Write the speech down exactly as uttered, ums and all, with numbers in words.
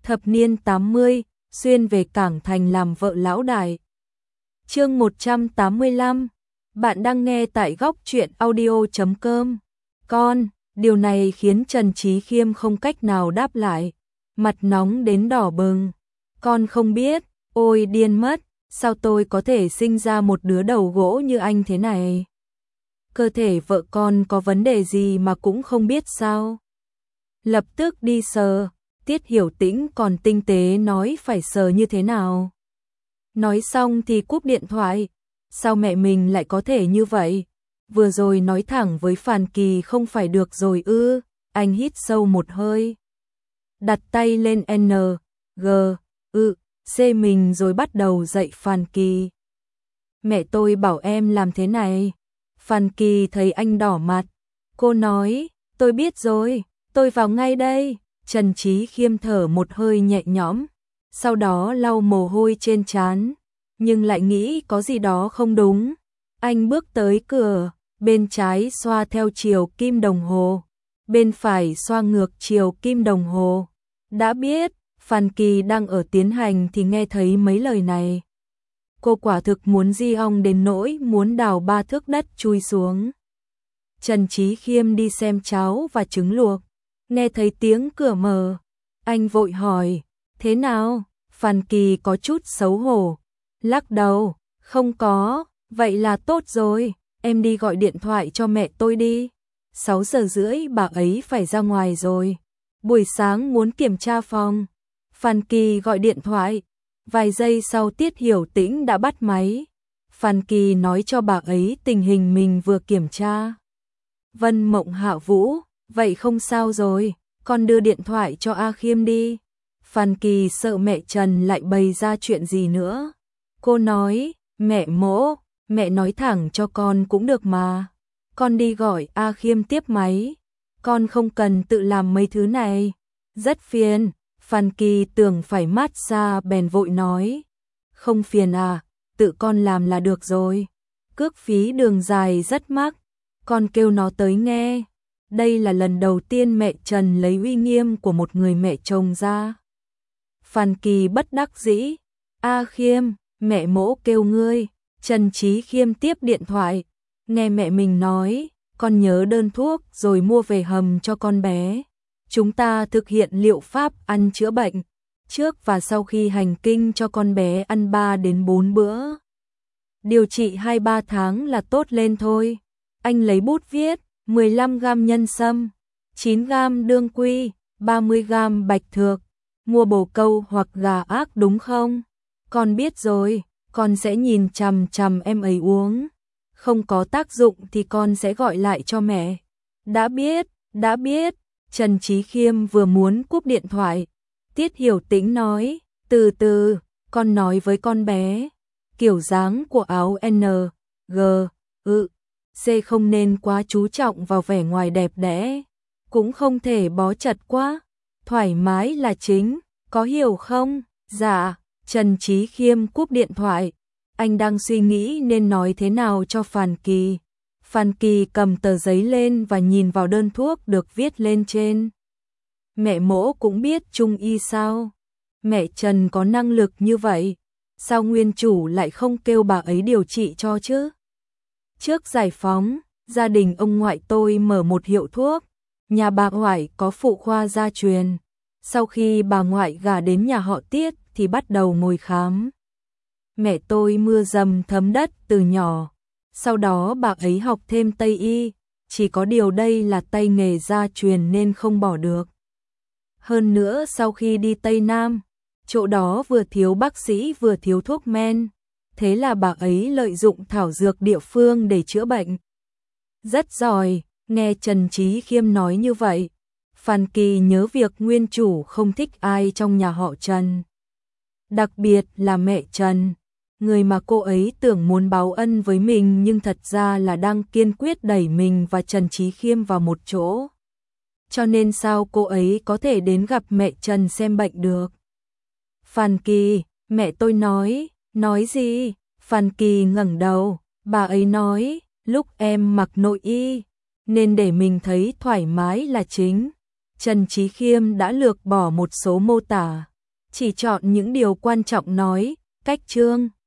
Thập niên tám mươi, xuyên về Cảng Thành làm vợ lão đại. Chương một trăm tám mươi lăm. Bạn đang nghe tại góc truyện audio chấm com. Con, điều này khiến Trần Chí Khiêm không cách nào đáp lại, mặt nóng đến đỏ bừng. Con không biết, ôi điên mất, sao tôi có thể sinh ra một đứa đầu gỗ như anh thế này? Cơ thể vợ con có vấn đề gì mà cũng không biết sao? Lập tức đi sờ. Tiết Hiểu Tĩnh còn tinh tế nói phải sờ như thế nào. Nói xong thì cúp điện thoại. Sao mẹ mình lại có thể như vậy? Vừa rồi nói thẳng với Phàn Kỳ không phải được rồi ư? Anh hít sâu một hơi, đặt tay lên N, G, ư, C mình rồi bắt đầu dạy Phàn Kỳ. Mẹ tôi bảo em làm thế này. Phàn Kỳ thấy anh đỏ mặt. Cô nói, tôi biết rồi, tôi vào ngay đây. Trần Chí Khiêm thở một hơi nhẹ nhõm, sau đó lau mồ hôi trên trán, nhưng lại nghĩ có gì đó không đúng. Anh bước tới cửa, bên trái xoa theo chiều kim đồng hồ, bên phải xoa ngược chiều kim đồng hồ. Đã biết, Phàn Kỳ đang ở tiến hành thì nghe thấy mấy lời này. Cô quả thực muốn di ong đến nỗi muốn đào ba thước đất chui xuống. Trần Chí Khiêm đi xem cháo và trứng luộc. Nghe thấy tiếng cửa mở, anh vội hỏi, thế nào? Phàn Kỳ có chút xấu hổ, lắc đầu, không có, vậy là tốt rồi, em đi gọi điện thoại cho mẹ tôi đi. Sáu giờ rưỡi bà ấy phải ra ngoài rồi, buổi sáng muốn kiểm tra phòng. Phàn Kỳ gọi điện thoại, vài giây sau Tiết Hiểu Tĩnh đã bắt máy. Phàn Kỳ nói cho bà ấy tình hình mình vừa kiểm tra. Vân Mộng Hạ Vũ, vậy không sao rồi, con đưa điện thoại cho A Khiêm đi. Phàn Kỳ sợ mẹ Trần lại bày ra chuyện gì nữa. Cô nói, mẹ Mỗ, mẹ nói thẳng cho con cũng được mà. Con đi gọi A Khiêm tiếp máy. Con không cần tự làm mấy thứ này. Rất phiền. Phàn Kỳ tưởng phải massage bèn vội nói. Không phiền à, tự con làm là được rồi. Cước phí đường dài rất mắc. Con kêu nó tới nghe. Đây là lần đầu tiên mẹ Trần lấy uy nghiêm của một người mẹ chồng ra. Phàn Kỳ bất đắc dĩ. A Khiêm, mẹ Mỗ kêu ngươi. Trần Chí Khiêm tiếp điện thoại. Nghe mẹ mình nói, con nhớ đơn thuốc rồi mua về hầm cho con bé. Chúng ta thực hiện liệu pháp ăn chữa bệnh, trước và sau khi hành kinh cho con bé ăn ba đến bốn bữa. Điều trị hai ba tháng là tốt lên thôi. Anh lấy bút viết. mười lăm gam nhân sâm, chín gam đương quy, ba mươi gam bạch thược, mua bồ câu hoặc gà ác đúng không? Con biết rồi, con sẽ nhìn chằm chằm em ấy uống. Không có tác dụng thì con sẽ gọi lại cho mẹ. Đã biết, đã biết. Trần Chí Khiêm vừa muốn cúp điện thoại. Tiết Hiểu Tĩnh nói, từ từ, con nói với con bé. Kiểu dáng của áo N, G, ư. C không nên quá chú trọng vào vẻ ngoài đẹp đẽ, cũng không thể bó chặt quá, thoải mái là chính, có hiểu không? Dạ. Trần Chí Khiêm cúp điện thoại, anh đang suy nghĩ nên nói thế nào cho Phàn Kỳ. Phàn Kỳ cầm tờ giấy lên và nhìn vào đơn thuốc được viết lên trên. Mẹ Mỗ cũng biết trung y sao? Mẹ Trần có năng lực như vậy, sao nguyên chủ lại không kêu bà ấy điều trị cho chứ? Trước giải phóng, gia đình ông ngoại tôi mở một hiệu thuốc, nhà bà ngoại có phụ khoa gia truyền. Sau khi bà ngoại gả đến nhà họ Tiết thì bắt đầu ngồi khám. Mẹ tôi mưa dầm thấm đất từ nhỏ, sau đó bà ấy học thêm Tây y, chỉ có điều đây là tay nghề gia truyền nên không bỏ được. Hơn nữa sau khi đi Tây Nam, chỗ đó vừa thiếu bác sĩ vừa thiếu thuốc men. Thế là bà ấy lợi dụng thảo dược địa phương để chữa bệnh. Rất giỏi, nghe Trần Chí Khiêm nói như vậy. Phàn Kỳ nhớ việc nguyên chủ không thích ai trong nhà họ Trần. Đặc biệt là mẹ Trần, người mà cô ấy tưởng muốn báo ân với mình nhưng thật ra là đang kiên quyết đẩy mình và Trần Chí Khiêm vào một chỗ. Cho nên sao cô ấy có thể đến gặp mẹ Trần xem bệnh được? Phàn Kỳ, mẹ tôi nói. Nói gì? Phàn Kỳ ngẩng đầu, bà ấy nói, lúc em mặc nội y, nên để mình thấy thoải mái là chính. Trần Chí Khiêm đã lược bỏ một số mô tả, chỉ chọn những điều quan trọng nói, cách chương